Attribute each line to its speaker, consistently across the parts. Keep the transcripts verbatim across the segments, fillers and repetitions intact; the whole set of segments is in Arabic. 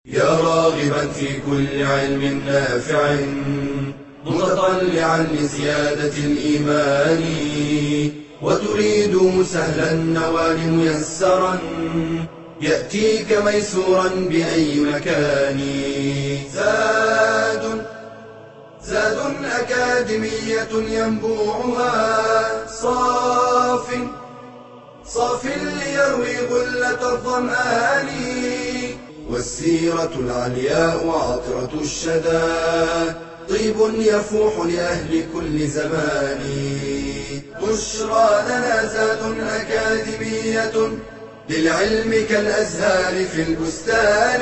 Speaker 1: يا راغبا في كل علم نافع متطلعا لزيادة الإيمان وتريد سهلا النوال ميسرا يأتيك ميسورا بأي مكان. زاد زاد أكاديمية ينبوعها صاف صاف ليروي غلة الظمآن والسيرة العلياء وعطرة الشدى طيب يفوح لأهل كل زمان. بشرى لنا زاد أكاديمية للعلم كالأزهار في البستان.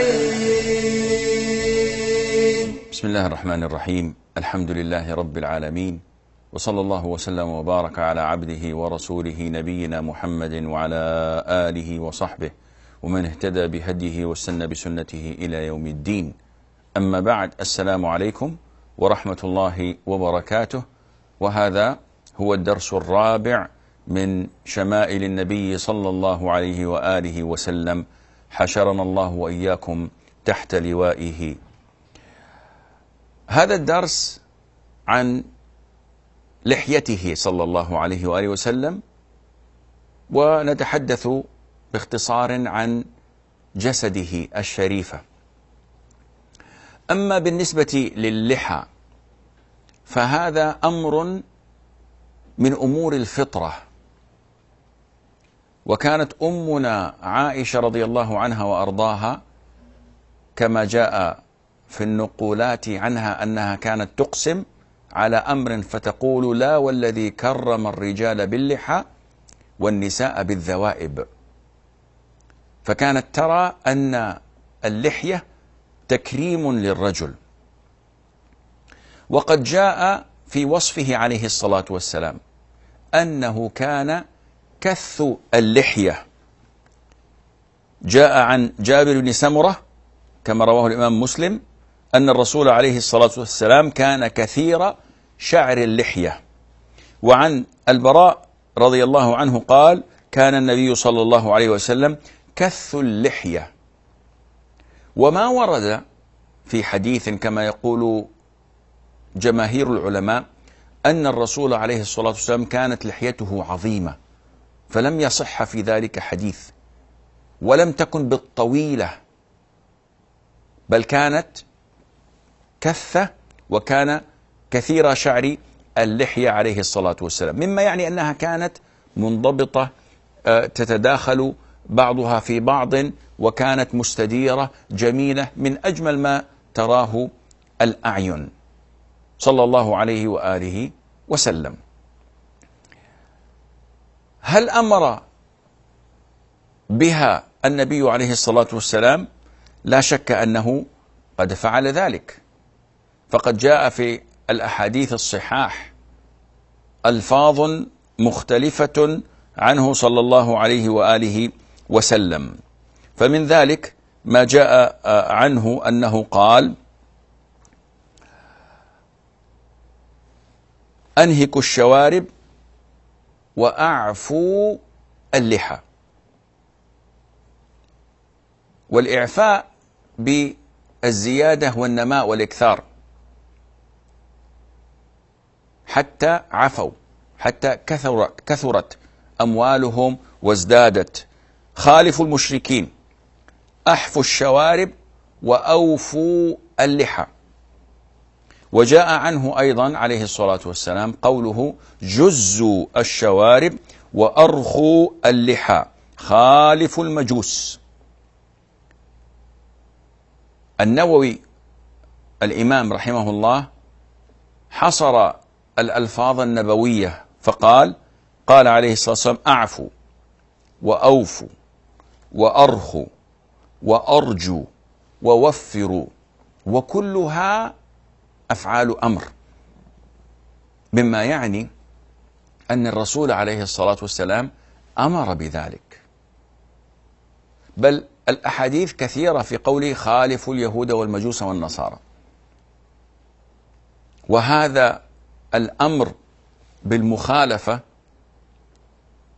Speaker 2: بسم الله الرحمن الرحيم. الحمد لله رب العالمين، وصلى الله وسلم وبارك على عبده ورسوله نبينا محمد وعلى آله وصحبه ومن اهتدى بهديه واستنى بسنته إلى يوم الدين. أما بعد، السلام عليكم ورحمة الله وبركاته. وهذا هو الدرس الرابع من شمائل النبي صلى الله عليه وآله وسلم، حشرنا الله وإياكم تحت لوائه. هذا الدرس عن لحيته صلى الله عليه وآله وسلم، ونتحدث باختصار عن جسده الشريفة. أما بالنسبة للحى فهذا أمر من أمور الفطرة، وكانت أمنا عائشة رضي الله عنها وأرضاها كما جاء في النقولات عنها أنها كانت تقسم على أمر فتقول: لا والذي كرم الرجال باللحى والنساء بالذوائب. فكانت ترى أن اللحية تكريم للرجل. وقد جاء في وصفه عليه الصلاة والسلام أنه كان كث اللحية. جاء عن جابر بن سمرة كما رواه الإمام مسلم أن الرسول عليه الصلاة والسلام كان كثير شعر اللحية. وعن البراء رضي الله عنه قال: كان النبي صلى الله عليه وسلم كث اللحية. وما ورد في حديث كما يقول جماهير العلماء أن الرسول عليه الصلاة والسلام كانت لحيته عظيمة، فلم يصح في ذلك حديث، ولم تكن بالطويلة، بل كانت كثة وكان كثير شعر اللحية عليه الصلاة والسلام، مما يعني أنها كانت منضبطة تتداخل بعضها في بعض، وكانت مستديرة جميلة من أجمل ما تراه الأعين صلى الله عليه وآله وسلم. هل أمر بها النبي عليه الصلاة والسلام؟ لا شك أنه قد فعل ذلك، فقد جاء في الأحاديث الصحاح ألفاظ مختلفة عنه صلى الله عليه وآله وسلم. فمن ذلك ما جاء عنه أنه قال: أنهكوا الشوارب وأعفوا اللحى. والإعفاء بالزيادة والنماء والإكثار، حتى عفوا، حتى كثر كثرت أموالهم وازدادت. خالفوا المشركين، أحفوا الشوارب وأوفوا اللحى. وجاء عنه أيضا عليه الصلاة والسلام قوله: جزوا الشوارب وأرخوا اللحى، خالفوا المجوس. النووي الإمام رحمه الله حصر الألفاظ النبوية فقال: قال عليه الصلاة والسلام: أعفوا وأوفوا وأرخوا وأرجوا ووفروا، وكلها أفعال أمر، مما يعني أن الرسول عليه الصلاة والسلام أمر بذلك. بل الأحاديث كثيرة في قوله: خالفوا اليهود والمجوس والنصارى. وهذا الأمر بالمخالفة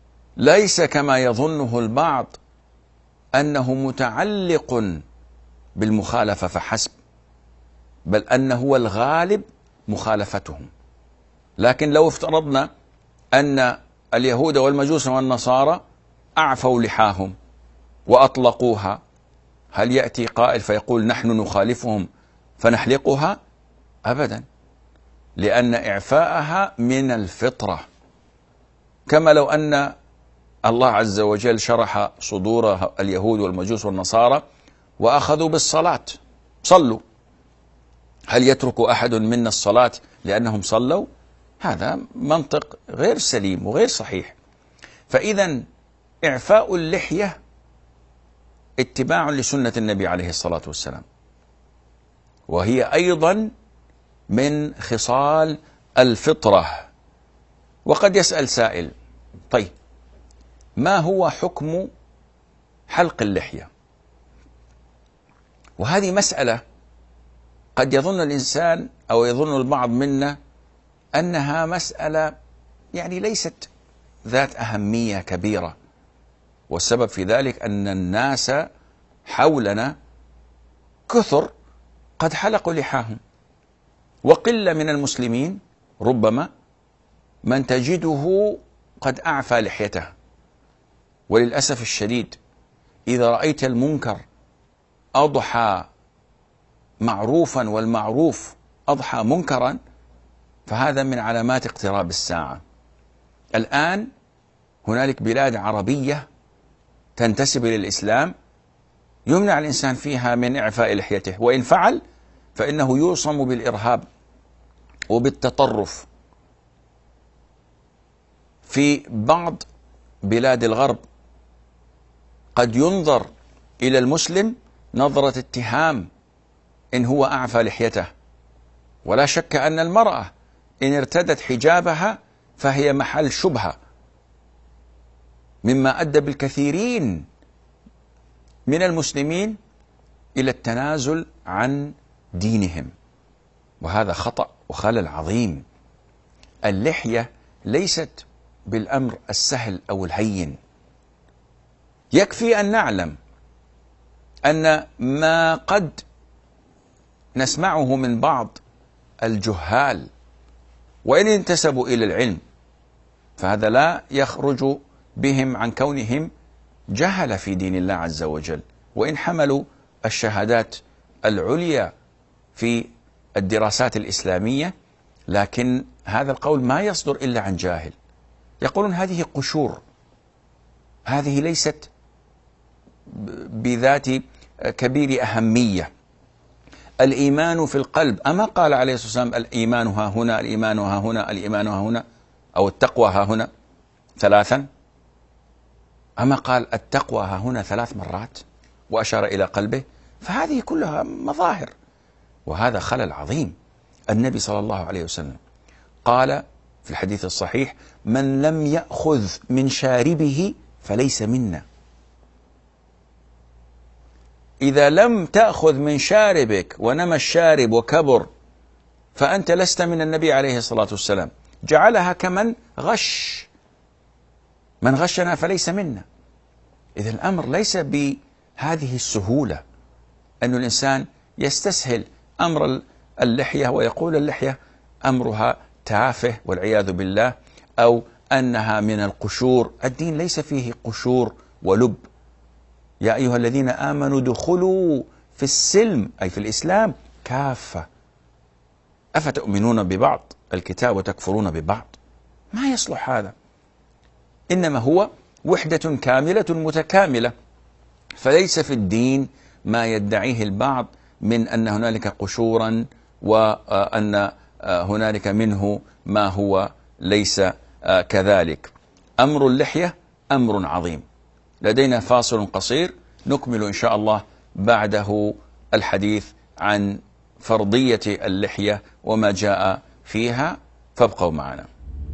Speaker 2: ليس كما يظنه البعض أنه متعلق بالمخالفة فحسب، بل أن هو الغالب مخالفتهم. لكن لو افترضنا أن اليهود والمجوس والنصارى أعفوا لحاهم وأطلقوها، هل يأتي قائل فيقول نحن نخالفهم فنحلقها؟ أبدا، لأن إعفاءها من الفطرة. كما لو أن الله عز وجل شرح صدور اليهود والمجوس والنصارى وأخذوا بالصلاة، صلوا، هل يترك أحد منا الصلاة لأنهم صلوا؟ هذا منطق غير سليم وغير صحيح. فإذا إعفاء اللحية اتباع لسنة النبي عليه الصلاة والسلام، وهي أيضا من خصال الفطرة. وقد يسأل سائل: طيب ما هو حكم حلق اللحية؟ وهذه مسألة قد يظن الإنسان أو يظن البعض منا أنها مسألة يعني ليست ذات أهمية كبيرة، والسبب في ذلك أن الناس حولنا كثر قد حلقوا لحاهم، وقل من المسلمين ربما من تجده قد أعفى لحيته. وللأسف الشديد إذا رأيت المنكر أضحى معروفا والمعروف أضحى منكرا، فهذا من علامات اقتراب الساعة. الآن هنالك بلاد عربية تنتسب إلى الإسلام يمنع الإنسان فيها من إعفاء لحيته، وإن فعل فإنه يوصم بالإرهاب وبالتطرف. في بعض بلاد الغرب قد ينظر إلى المسلم نظرة اتهام إن هو أعفى لحيته، ولا شك أن المرأة إن ارتدت حجابها فهي محل شبهة، مما أدى بالكثيرين من المسلمين إلى التنازل عن دينهم، وهذا خطأ وخلل عظيم. اللحية ليست بالأمر السهل أو الهين. يكفي أن نعلم أن ما قد نسمعه من بعض الجهال وإن انتسبوا إلى العلم، فهذا لا يخرج بهم عن كونهم جهل في دين الله عز وجل، وإن حملوا الشهادات العليا في الدراسات الإسلامية، لكن هذا القول ما يصدر إلا عن جاهل. يقولون هذه قشور، هذه ليست بذات كبير أهمية. الإيمان في القلب، أما قال عليه الصلاة والسلام الإيمان ها هنا، الإيمان ها هنا، الإيمان ها هنا، أو التقوى ها هنا ثلاثا؟ أما قال التقوى ها هنا ثلاث مرات وأشار إلى قلبه؟ فهذه كلها مظاهر، وهذا خلل عظيم. النبي صلى الله عليه وسلم قال في الحديث الصحيح: من لم يأخذ من شاربه فليس منا. إذا لم تأخذ من شاربك ونمى الشارب وكبر فأنت لست من النبي عليه الصلاة والسلام. جعلها كمن غش، من غشنا فليس منا. إذا الأمر ليس بهذه السهولة، أن الإنسان يستسهل أمر اللحية ويقول اللحية أمرها تافه والعياذ بالله، أو أنها من القشور. الدين ليس فيه قشور ولب. يا أيها الذين آمنوا ادخلوا في السلم، أي في الإسلام، كافة. أفتؤمنون ببعض الكتاب وتكفرون ببعض؟ ما يصلح هذا. إنما هو وحدة كاملة متكاملة. فليس في الدين ما يدعيه البعض من أن هنالك قشورا وأن هنالك منه ما هو ليس كذلك. أمر اللحية أمر عظيم. لدينا فاصل قصير نكمل إن شاء الله بعده الحديث عن فرضية اللحية وما جاء فيها، فابقوا معنا.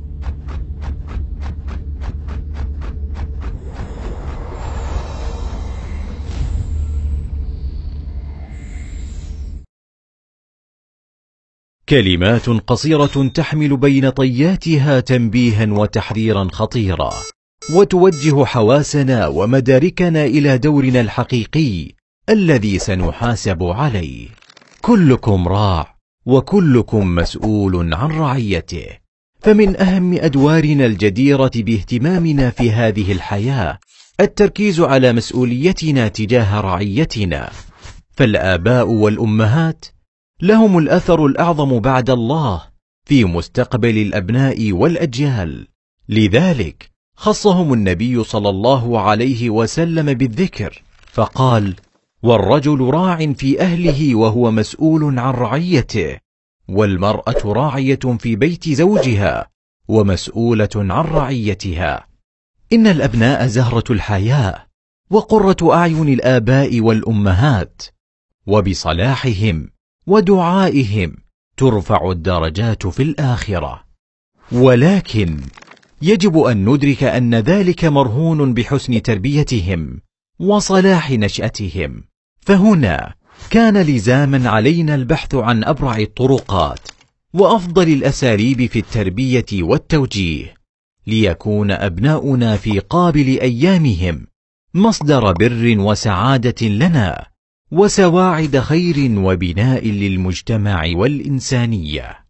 Speaker 3: كلمات قصيرة تحمل بين طياتها تنبيها وتحذيرا خطيرا، وتوجه حواسنا ومداركنا إلى دورنا الحقيقي الذي سنحاسب عليه. كلكم راع وكلكم مسؤول عن رعيته. فمن أهم أدوارنا الجديرة باهتمامنا في هذه الحياة التركيز على مسؤوليتنا تجاه رعيتنا. فالآباء والأمهات لهم الأثر الأعظم بعد الله في مستقبل الأبناء والأجيال. لذلك خصهم النبي صلى الله عليه وسلم بالذكر، فقال: والرجل راع في أهله وهو مسؤول عن رعيته، والمرأة راعية في بيت زوجها ومسؤولة عن رعيتها. إن الأبناء زهرة الحياة وقرة أعين الآباء والأمهات، وبصلاحهم ودعائهم ترفع الدرجات في الآخرة. ولكن يجب أن ندرك أن ذلك مرهون بحسن تربيتهم وصلاح نشأتهم. فهنا كان لزاما علينا البحث عن أبرع الطرقات وأفضل الأساليب في التربية والتوجيه، ليكون أبناؤنا في قابل أيامهم مصدر بر وسعادة لنا وسواعد خير وبناء للمجتمع والإنسانية.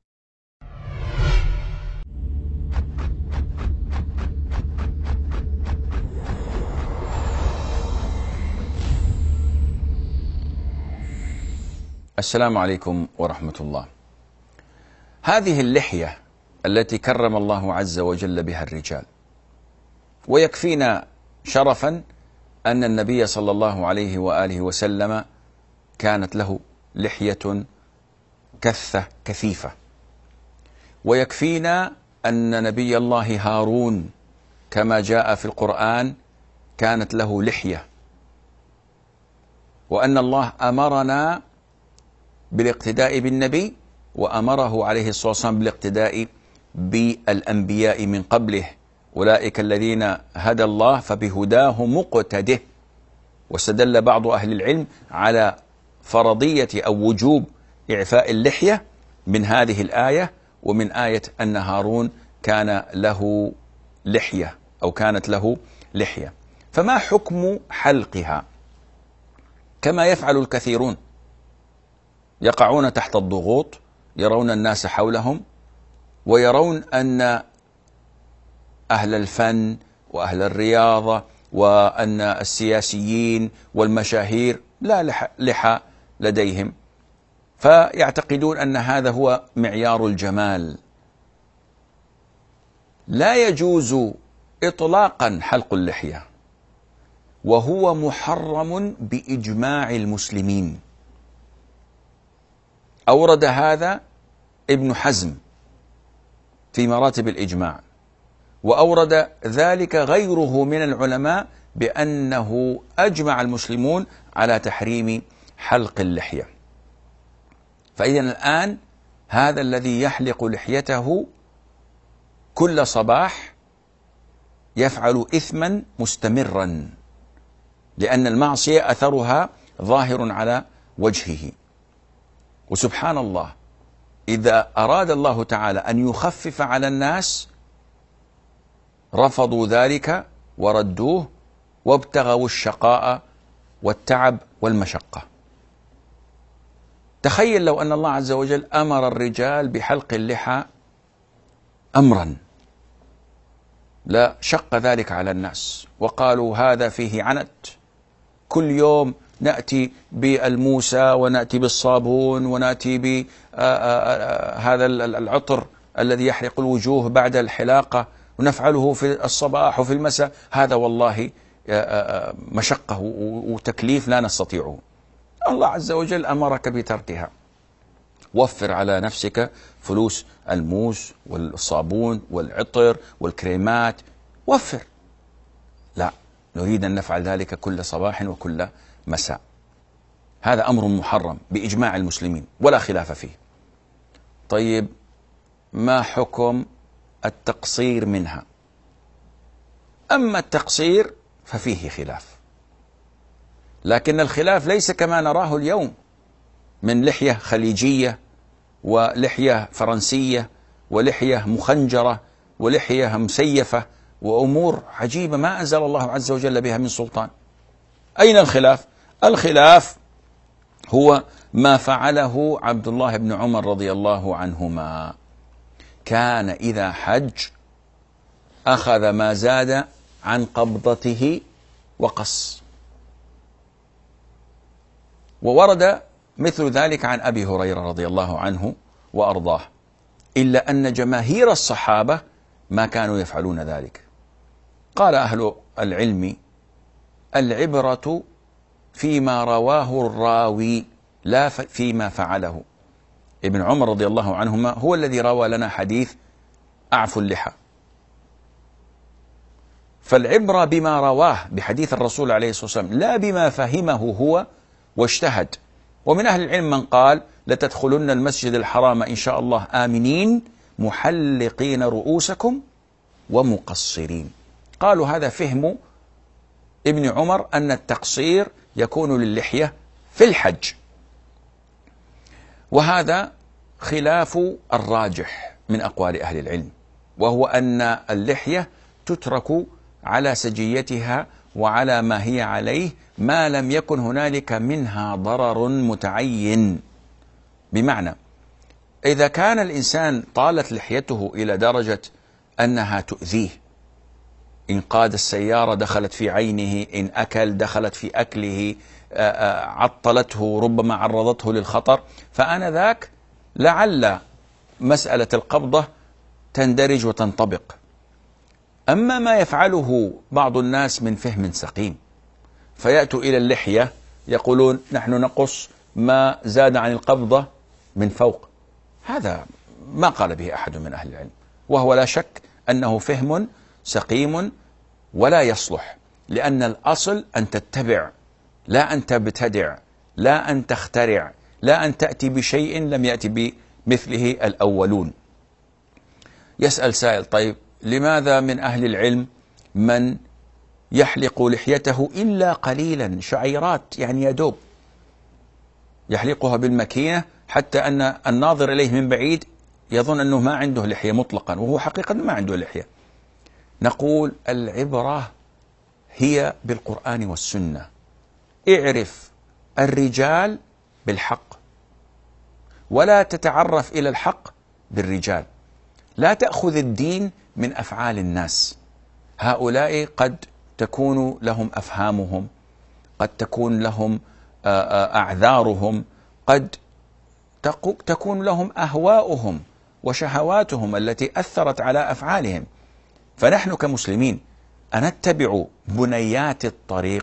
Speaker 2: السلام عليكم ورحمة الله. هذه اللحية التي كرم الله عز وجل بها الرجال، ويكفينا شرفا أن النبي صلى الله عليه وآله وسلم كانت له لحية كثة كثيفة، ويكفينا أن نبي الله هارون كما جاء في القرآن كانت له لحية، وأن الله أمرنا بالاقتداء بالنبي، وأمره عليه الصلاة والسلام بالاقتداء بالأنبياء من قبله، أولئك الذين هدى الله فبهداه مقتده. واستدل بعض أهل العلم على فرضية أو وجوب إعفاء اللحية من هذه الآية، ومن آية أن هارون كان له لحية أو كانت له لحية. فما حكم حلقها؟ كما يفعل الكثيرون، يقعون تحت الضغوط، يرون الناس حولهم ويرون أن أهل الفن وأهل الرياضة وأن السياسيين والمشاهير لا لحى لديهم، فيعتقدون أن هذا هو معيار الجمال. لا يجوز إطلاقا حلق اللحية، وهو محرم بإجماع المسلمين. أورد هذا ابن حزم في مراتب الإجماع، وأورد ذلك غيره من العلماء بأنه أجمع المسلمون على تحريم حلق اللحية. فإذا الآن هذا الذي يحلق لحيته كل صباح يفعل إثما مستمرا، لأن المعصية أثرها ظاهر على وجهه. وسبحان الله، إذا أراد الله تعالى أن يخفف على الناس رفضوا ذلك وردوه وابتغوا الشقاء والتعب والمشقة. تخيل لو أن الله عز وجل أمر الرجال بحلق اللحى أمرا، لا شق ذلك على الناس وقالوا هذا فيه عنت، كل يوم نأتي بالموسى ونأتي بالصابون ونأتي بهذا العطر الذي يحرق الوجوه بعد الحلاقة ونفعله في الصباح وفي المساء. هذا والله مشقة وتكليف لا نستطيعه. الله عز وجل أمرك بتركها. وفر على نفسك فلوس الموس والصابون والعطر والكريمات، وفر. لا، نريد أن نفعل ذلك كل صباح وكل مساء. هذا أمر محرم بإجماع المسلمين ولا خلاف فيه. طيب، ما حكم التقصير منها؟ أما التقصير ففيه خلاف، لكن الخلاف ليس كما نراه اليوم من لحية خليجية ولحية فرنسية ولحية مخنجرة ولحية مسيفة وأمور عجيبة ما أنزل الله عز وجل بها من سلطان. أين الخلاف؟ الخلاف هو ما فعله عبد الله بن عمر رضي الله عنهما. كان إذا حج أخذ ما زاد عن قبضته وقص، وورد مثل ذلك عن أبي هريرة رضي الله عنه وأرضاه، إلا أن جماهير الصحابة ما كانوا يفعلون ذلك. قال أهل العلم: العبرة فيما رواه الراوي لا فيما فعله. ابن عمر رضي الله عنهما هو الذي روى لنا حديث أعفوا اللحى، فالعبرة بما رواه بحديث الرسول عليه الصلاة والسلام لا بما فهمه هو واجتهد. ومن أهل العلم من قال: لتدخلن المسجد الحرام إن شاء الله آمنين محلقين رؤوسكم ومقصرين. قالوا هذا فهم ابن عمر أن التقصير يكون للحية في الحج، وهذا خلاف الراجح من أقوال أهل العلم، وهو أن اللحية تترك على سجيتها وعلى ما هي عليه ما لم يكن هنالك منها ضرر متعين. بمعنى إذا كان الإنسان طالت لحيته إلى درجة أنها تؤذيه، إن قاد السيارة دخلت في عينه، إن أكل دخلت في أكله، عطلته، ربما عرضته للخطر، فآنذاك لعل مسألة القبضة تندرج وتنطبق. أما ما يفعله بعض الناس من فهم سقيم، فيأتوا إلى اللحية يقولون: نحن نقص ما زاد عن القبضة من فوق. هذا ما قال به أحد من أهل العلم، وهو لا شك أنه فهم سقيم ولا يصلح، لأن الأصل أن تتبع لا أن تبتدع، لا أن تخترع، لا أن تأتي بشيء لم يأتي بمثله الأولون. يسأل سائل: طيب لماذا من أهل العلم من يحلق لحيته إلا قليلا، شعيرات يعني يدوب يحلقها بالمكينة، حتى أن الناظر إليه من بعيد يظن أنه ما عنده لحية مطلقا، وهو حقيقة ما عنده لحية. نقول: العبرة هي بالقرآن والسنة. اعرف الرجال بالحق، ولا تتعرف إلى الحق بالرجال. لا تأخذ الدين من أفعال الناس. هؤلاء قد تكون لهم أفهامهم، قد تكون لهم أعذارهم، قد تكون لهم أهواؤهم وشهواتهم التي أثرت على أفعالهم. فنحن كمسلمين أنتبع بنيات الطريق،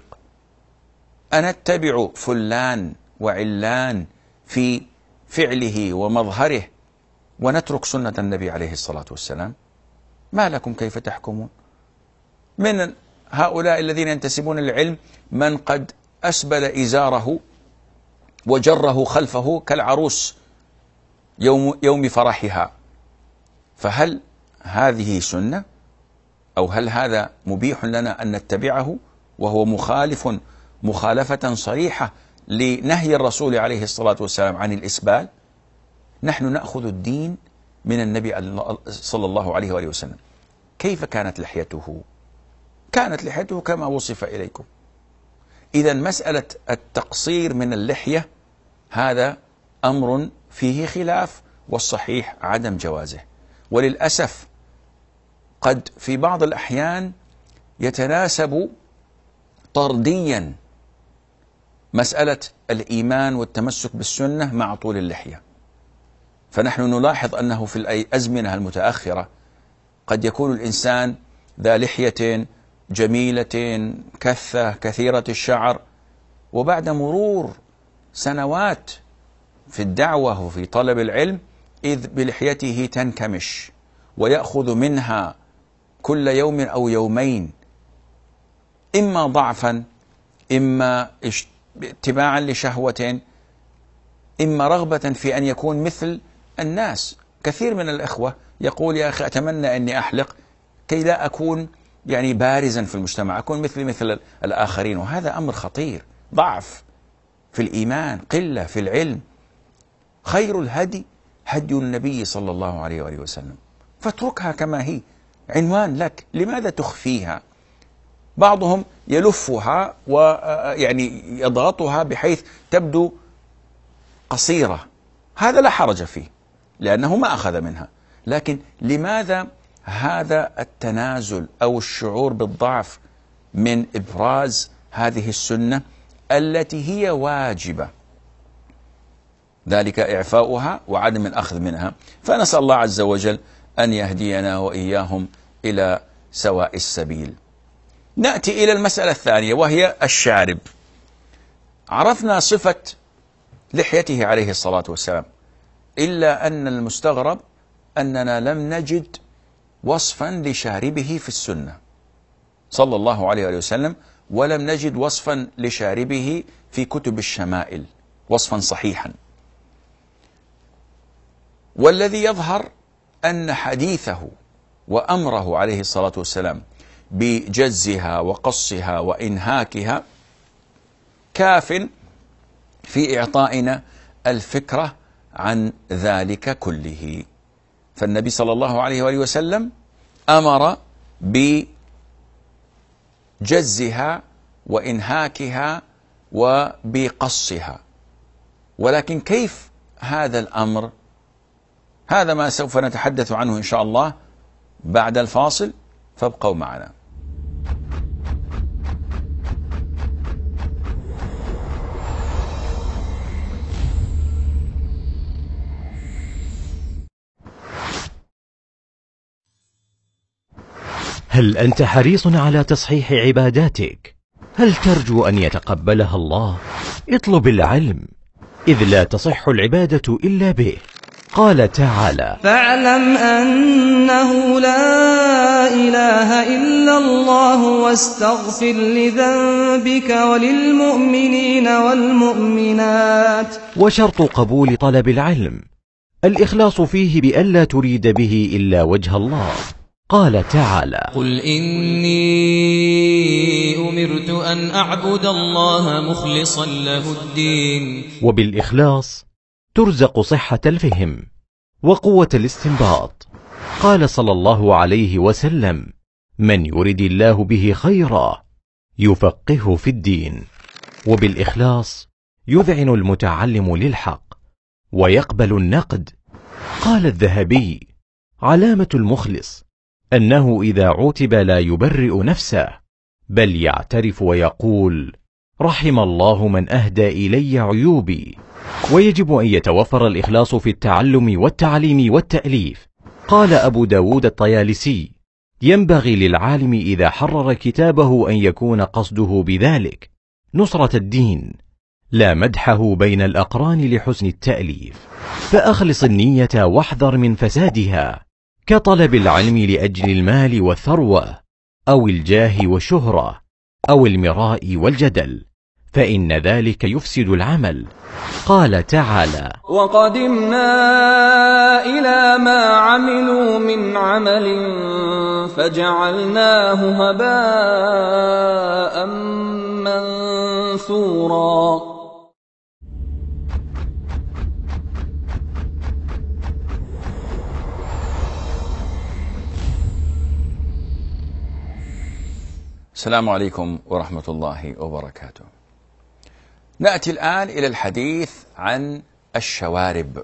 Speaker 2: أنتبع فلان وعلان في فعله ومظهره، ونترك سنة النبي عليه الصلاة والسلام؟ ما لكم كيف تحكمون؟ من هؤلاء الذين ينتسبون للعلم من قد أسبل إزاره وجره خلفه كالعروس يوم, يوم فرحها، فهل هذه سنة؟ أو هل هذا مبيح لنا أن نتبعه وهو مخالف مخالفة صريحة لنهي الرسول عليه الصلاة والسلام عن الإسبال؟ نحن نأخذ الدين من النبي صلى الله عليه وآله وسلم. كيف كانت لحيته؟ كانت لحيته كما وصف إليكم. إذا مسألة التقصير من اللحية هذا أمر فيه خلاف، والصحيح عدم جوازه. وللأسف قد في بعض الأحيان يتناسب طرديا مسألة الإيمان والتمسك بالسنة مع طول اللحية. فنحن نلاحظ أنه في الأزمنة المتأخرة قد يكون الإنسان ذا لحية جميلة كثة كثيرة الشعر، وبعد مرور سنوات في الدعوة وفي طلب العلم إذ بلحيته تنكمش، ويأخذ منها كل يوم أو يومين، إما ضعفا، إما اتباعا لشهوة، إما رغبة في أن يكون مثل الناس. كثير من الإخوة يقول: يا أخي أتمنى أني أحلق كي لا أكون يعني بارزا في المجتمع، أكون مثل مثل الآخرين. وهذا أمر خطير، ضعف في الإيمان، قلة في العلم. خير الهدي هدي النبي صلى الله عليه وآله وسلم، فاتركها كما هي، عنوان لك، لماذا تخفيها؟ بعضهم يلفها ويعني يضغطها بحيث تبدو قصيرة، هذا لا حرج فيه لأنه ما أخذ منها. لكن لماذا هذا التنازل أو الشعور بالضعف من إبراز هذه السنة التي هي واجبة؟ ذلك إعفاؤها وعدم الأخذ منها. فنسأل الله عز وجل أن يهدينا وإياهم إلى سواء السبيل. نأتي إلى المسألة الثانية وهي الشارب. عرفنا صفة لحيته عليه الصلاة والسلام، إلا أن المستغرب أننا لم نجد وصفا لشاربه في السنة صلى الله عليه وسلم، ولم نجد وصفا لشاربه في كتب الشمائل وصفا صحيحا. والذي يظهر أن حديثه وأمره عليه الصلاة والسلام بجزها وقصها وإنهاكها كاف في إعطائنا الفكرة عن ذلك كله. فالنبي صلى الله عليه وآله وسلم أمر بجزها وإنهاكها وبقصها، ولكن كيف هذا الأمر؟ هذا ما سوف نتحدث عنه إن شاء الله بعد الفاصل، فابقوا معنا.
Speaker 3: هل أنت حريص على تصحيح عباداتك؟ هل ترجو أن يتقبلها الله؟ اطلب العلم، إذ لا تصح العبادة إلا به. قال تعالى:
Speaker 4: فاعلم أنه لا إله إلا الله واستغفر لذنبك وللمؤمنين والمؤمنات.
Speaker 3: وشرط قبول طلب العلم الإخلاص فيه بألا تريد به إلا وجه الله. قال تعالى:
Speaker 4: قل إني أمرت أن أعبد الله مخلصا له الدين.
Speaker 3: وبالإخلاص ترزق صحة الفهم وقوة الاستنباط. قال صلى الله عليه وسلم: من يرد الله به خيرا يفقهه في الدين. وبالإخلاص يذعن المتعلم للحق ويقبل النقد. قال الذهبي: علامة المخلص أنه إذا عوتب لا يبرئ نفسه، بل يعترف ويقول: رحم الله من أهدى إلي عيوبي. ويجب أن يتوفر الإخلاص في التعلم والتعليم والتأليف. قال أبو داود الطيالسي: ينبغي للعالم إذا حرر كتابه أن يكون قصده بذلك نصرة الدين، لا مدحه بين الأقران لحسن التأليف. فأخلص النية واحذر من فسادها، كطلب العلم لأجل المال والثروة أو الجاه والشهرة أو المراء والجدل، فإن ذلك يفسد العمل. قال تعالى:
Speaker 4: وقدمنا إلى ما عملوا من عمل فجعلناه هباء منثورا.
Speaker 2: السلام عليكم ورحمة الله وبركاته. نأتي الآن إلى الحديث عن الشوارب.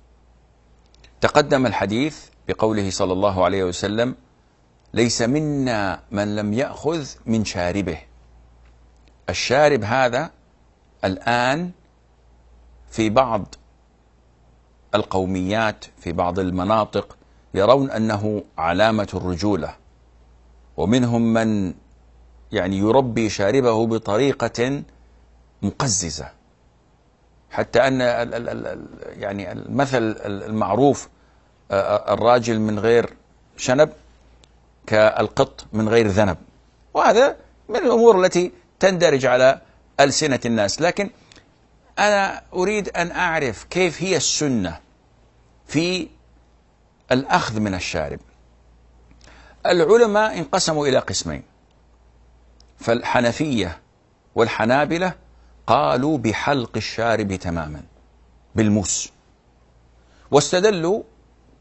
Speaker 2: تقدم الحديث بقوله صلى الله عليه وسلم: ليس منا من لم يأخذ من شاربه. الشارب هذا الآن في بعض القوميات في بعض المناطق يرون أنه علامة الرجولة، ومنهم من يعني يربي شاربه بطريقة مقززة، حتى أن يعني المثل المعروف: الراجل من غير شنب كالقط من غير ذنب. وهذا من الأمور التي تندرج على ألسنة الناس. لكن أنا أريد أن أعرف كيف هي السنة في الأخذ من الشارب. العلماء انقسموا إلى قسمين، فالحنفية والحنابلة قالوا بحلق الشارب تماما بالموس، واستدلوا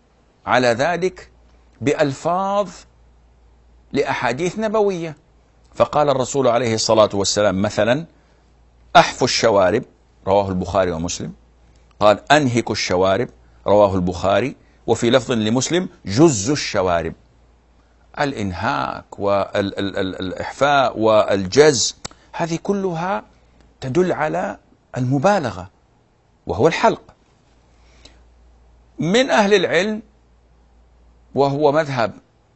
Speaker 2: على ذلك بألفاظ لأحاديث نبوية. فقال الرسول عليه الصلاة والسلام مثلا: أحفوا الشوارب، رواه البخاري ومسلم. قال: أنهكوا الشوارب، رواه البخاري. وفي لفظ لمسلم: جزوا الشوارب. الإنهاك والإحفاء والجز هذه كلها تدل على المبالغة وهو الحلق. من أهل العلم وهو مذهب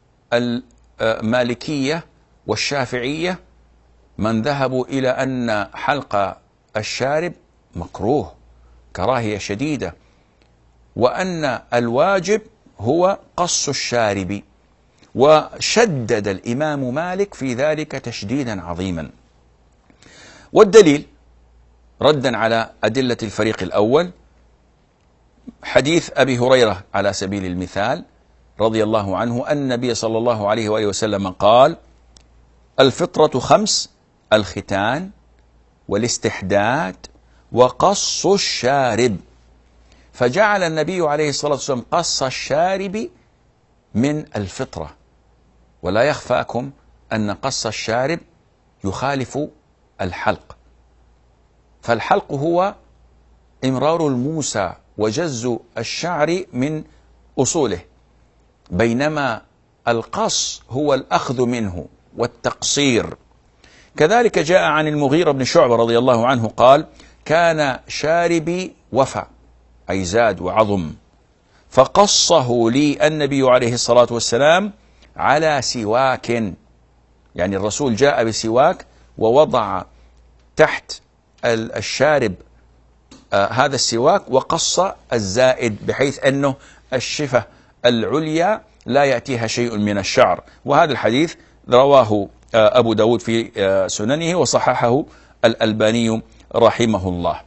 Speaker 2: المالكية والشافعية من ذهبوا إلى أن حلق الشارب مكروه كراهية شديدة، وأن الواجب هو قص الشارب، وشدد الإمام مالك في ذلك تشديدا عظيما. والدليل ردا على أدلة الفريق الأول حديث أبي هريرة على سبيل المثال رضي الله عنه أن النبي صلى الله عليه وآله وسلم قال: الفطرة خمس: الختان والاستحداد وقص الشارب. فجعل النبي عليه الصلاة والسلام قص الشارب من الفطرة. ولا يخفاكم أن قص الشارب يخالف الحلق، فالحلق هو إمرار الموسى وجز الشعر من أصوله، بينما القص هو الأخذ منه والتقصير. كذلك جاء عن المغيرة بن شعبة رضي الله عنه قال: كان شاربي وفى، أي زاد وعظم، فقصه لي النبي عليه الصلاة والسلام على سواك، يعني الرسول جاء بسواك ووضع تحت الشارب آه هذا السواك وقص الزائد، بحيث أنه الشفة العليا لا يأتيها شيء من الشعر. وهذا الحديث رواه آه أبو داود في آه سننه وصححه الألباني رحمه الله.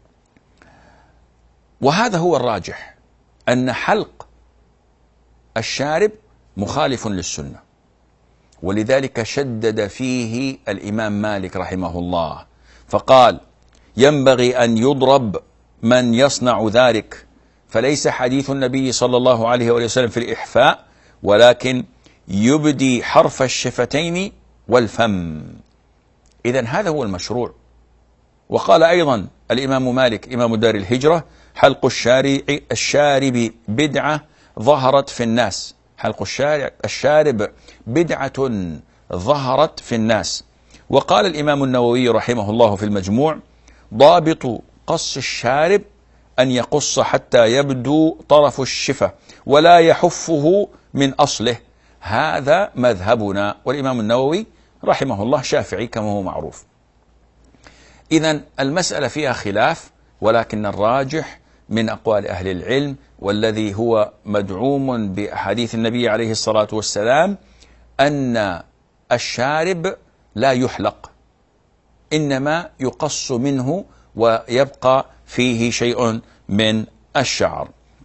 Speaker 2: وهذا هو الراجح، أن حلق الشارب مخالف للسنة، ولذلك شدد فيه الإمام مالك رحمه الله فقال: ينبغي أن يضرب من يصنع ذلك، فليس حديث النبي صلى الله عليه وسلم في الإحفاء، ولكن يبدي حرف الشفتين والفم. إذن هذا هو المشروع. وقال أيضا الإمام مالك إمام دار الهجرة: حلق الشارب بدعة ظهرت في الناس. حلق الشارب بدعة ظهرت في الناس. وقال الإمام النووي رحمه الله في المجموع: ضابط قص الشارب أن يقص حتى يبدو طرف الشفة ولا يحفه من أصله. هذا مذهبنا. والإمام النووي رحمه الله شافعي كما هو معروف. إذن المسألة فيها خلاف، ولكن الراجح من أقوال أهل العلم والذي هو مدعوم بأحاديث النبي عليه الصلاة والسلام أن الشارب لا يحلق، إنما يقص منه ويبقى فيه شيء من الشعر.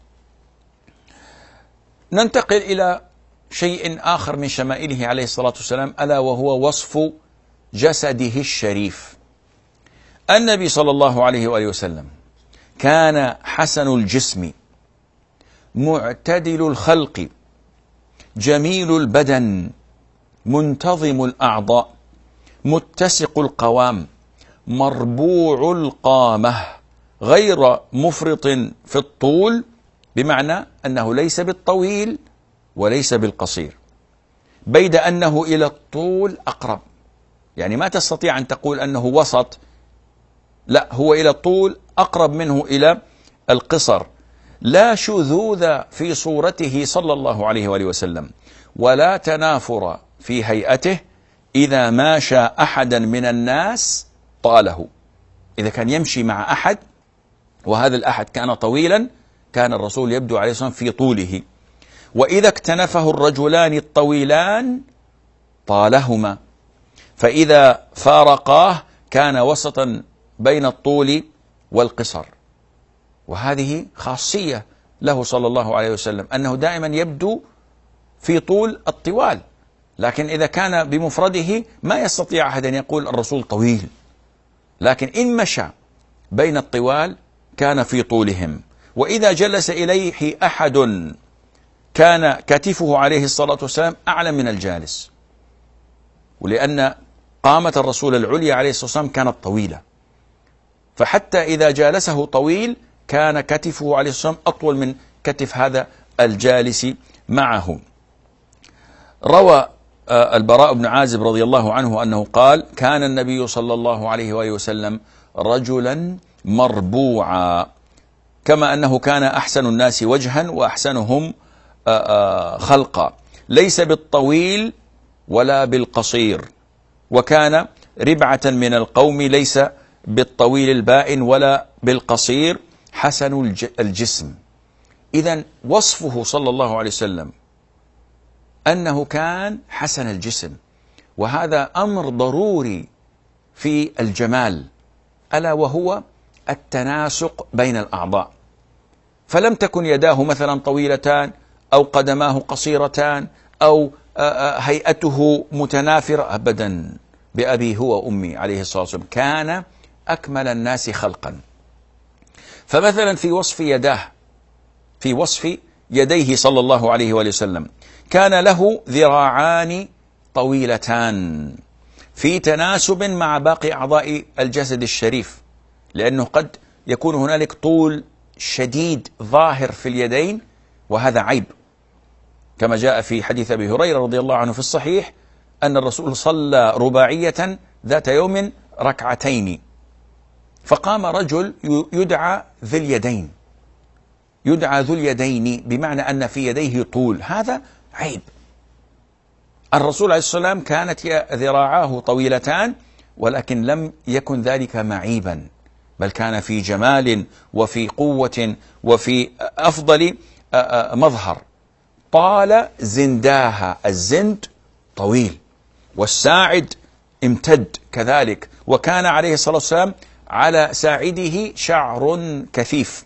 Speaker 2: ننتقل إلى شيء آخر من شمائله عليه الصلاة والسلام، ألا وهو وصف جسده الشريف. النبي صلى الله عليه وآله وسلم كان حسن الجسم معتدل الخلق جميل البدن منتظم الأعضاء متسق القوام مربوع القامة غير مفرط في الطول، بمعنى أنه ليس بالطويل وليس بالقصير، بيد أنه إلى الطول أقرب. يعني ما تستطيع أن تقول أنه وسط، لا، هو إلى الطول أقرب منه إلى القصر. لا شذوذ في صورته صلى الله عليه وآله وسلم، ولا تنافر في هيئته. إذا ماشى أحدا من الناس طاله. إذا كان يمشي مع أحد وهذا الأحد كان طويلا، كان الرسول يبدو عليه الصلاة والسلام في طوله. وإذا اكتنفه الرجلان الطويلان طالهما، فإذا فارقاه كان وسطا بين الطول والقصر. وهذه خاصية له صلى الله عليه وسلم، أنه دائما يبدو في طول الطوال، لكن إذا كان بمفرده ما يستطيع أحد أن يقول الرسول طويل، لكن إن مشى بين الطوال كان في طولهم. وإذا جلس إليه أحد كان كتفه عليه الصلاة والسلام أعلى من الجالس، ولأن قامة الرسول العليا عليه الصلاة والسلام كانت طويلة، فحتى إذا جالسه طويل كان كتفه عليه الصلاة والسلام أطول من كتف هذا الجالس معه. روى البراء بن عازب رضي الله عنه أنه قال: كان النبي صلى الله عليه وآله وسلم رجلا مربوعا، كما أنه كان أحسن الناس وجها وأحسنهم خلقا، ليس بالطويل ولا بالقصير، وكان ربعة من القوم، ليس بالطويل البائن ولا بالقصير، حسن الجسم. إذن وصفه صلى الله عليه وسلم أنه كان حسن الجسم، وهذا أمر ضروري في الجمال، ألا وهو التناسق بين الأعضاء. فلم تكن يداه مثلا طويلتان أو قدماه قصيرتان أو هيئته متنافرة، أبدا، بأبي هو وأمي عليه الصلاة والسلام كان أكمل الناس خلقا. فمثلا في وصف يداه، في وصف يديه صلى الله عليه وآله وسلم، كان له ذراعان طويلتان في تناسب مع باقي أعضاء الجسد الشريف، لأنه قد يكون هنالك طول شديد ظاهر في اليدين وهذا عيب، كما جاء في حديث أبي هريرة رضي الله عنه في الصحيح أن الرسول صلى رباعية ذات يوم ركعتين، فقام رجل يدعى ذي اليدين، يدعى ذو اليدين بمعنى أن في يديه طول، هذا عيب. الرسول عليه الصلاة والسلام كانت ذراعاه طويلتان، ولكن لم يكن ذلك معيبا، بل كان في جمال وفي قوة وفي أفضل مظهر. طال زنداها، الزند طويل والساعد امتد كذلك، وكان عليه الصلاة والسلام على ساعده شعر كثيف.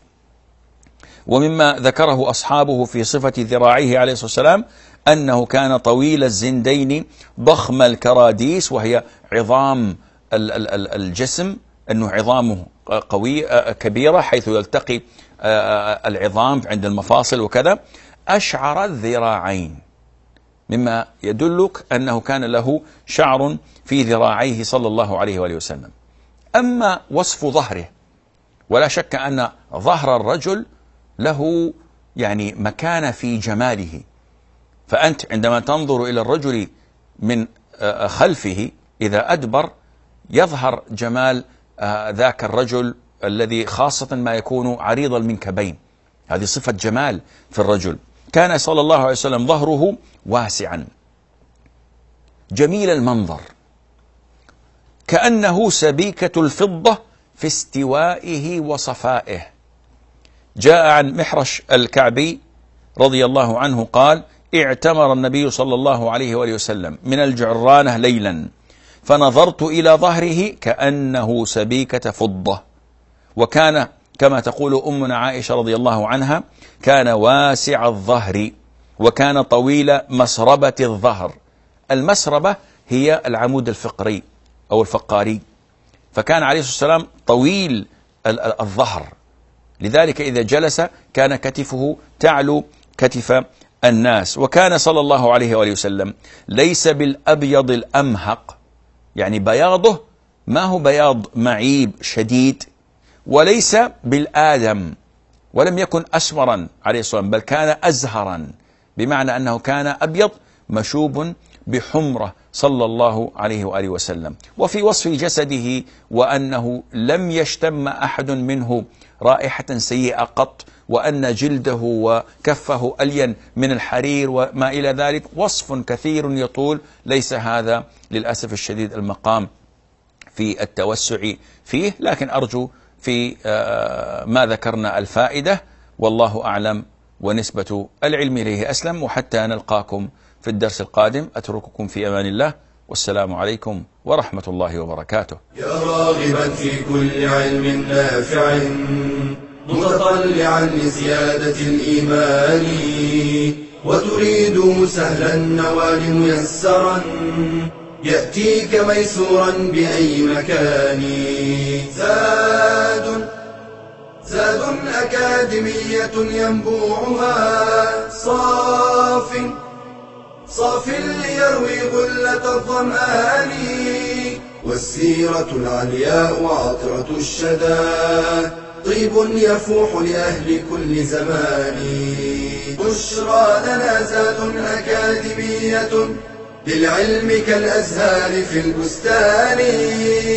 Speaker 2: ومما ذكره أصحابه في صفة ذراعيه عليه الصلاة والسلام أنه كان طويل الزندين ضخم الكراديس، وهي عظام الجسم، أنه عظامه قوية كبيرة حيث يلتقي العظام عند المفاصل وكذا، أشعر الذراعين، مما يدلك أنه كان له شعر في ذراعيه صلى الله عليه وآله وسلم. أما وصف ظهره، ولا شك أن ظهر الرجل له يعني مكانة في جماله، فأنت عندما تنظر إلى الرجل من خلفه إذا أدبر يظهر جمال ذاك الرجل الذي خاصة ما يكون عريض المنكبين، هذه صفة جمال في الرجل. كان صلى الله عليه وسلم ظهره واسعا جميل المنظر، كأنه سبيكة الفضة في استوائه وصفائه. جاء عن محرش الكعبي رضي الله عنه قال: اعتمر النبي صلى الله عليه وآله وسلم من الجعرانة ليلا، فنظرت إلى ظهره كأنه سبيكة فضة، وكان كما تقول أمنا عائشة رضي الله عنها كان واسع الظهر، وكان طويل مسربة الظهر. المسربة هي العمود الفقري أو الفقاري، فكان عليه الصلاة والسلام طويل الظهر، لذلك إذا جلس كان كتفه تعلو كتف الناس. وكان صلى الله عليه وآله وسلم ليس بالأبيض الأمهق، يعني بياضه ما هو بياض معيب شديد، وليس بالآدم، ولم يكن أسمرا عليه الصلاة والسلام، بل كان أزهرا، بمعنى أنه كان أبيض مشوب بحمرة صلى الله عليه وآله وسلم. وفي وصف جسده وأنه لم يشتم أحد منه رائحة سيئة قط، وأن جلده وكفه ألين من الحرير وما إلى ذلك، وصف كثير يطول، ليس هذا للأسف الشديد المقام في التوسع فيه، لكن أرجو في ما ذكرنا الفائدة، والله أعلم، ونسبة العلم إليه أسلم. وحتى نلقاكم في الدرس القادم أترككم في أمان الله، والسلام عليكم ورحمة الله وبركاته.
Speaker 1: يا راغبا في كل علم نافع متطلعا لزيادة الإيمان، وتريد سهلا النوال ميسرا يأتيك ميسورا بأي مكان. زاد زاد أكاديمية ينبوعها صاف صاف ليروي غلة الظمآن. والسيرة العلياء عطرة الشدى طيب يفوح لأهل كل زمان. بشرى لنا زاد أكاديمية للعلم كالأزهار في البستان.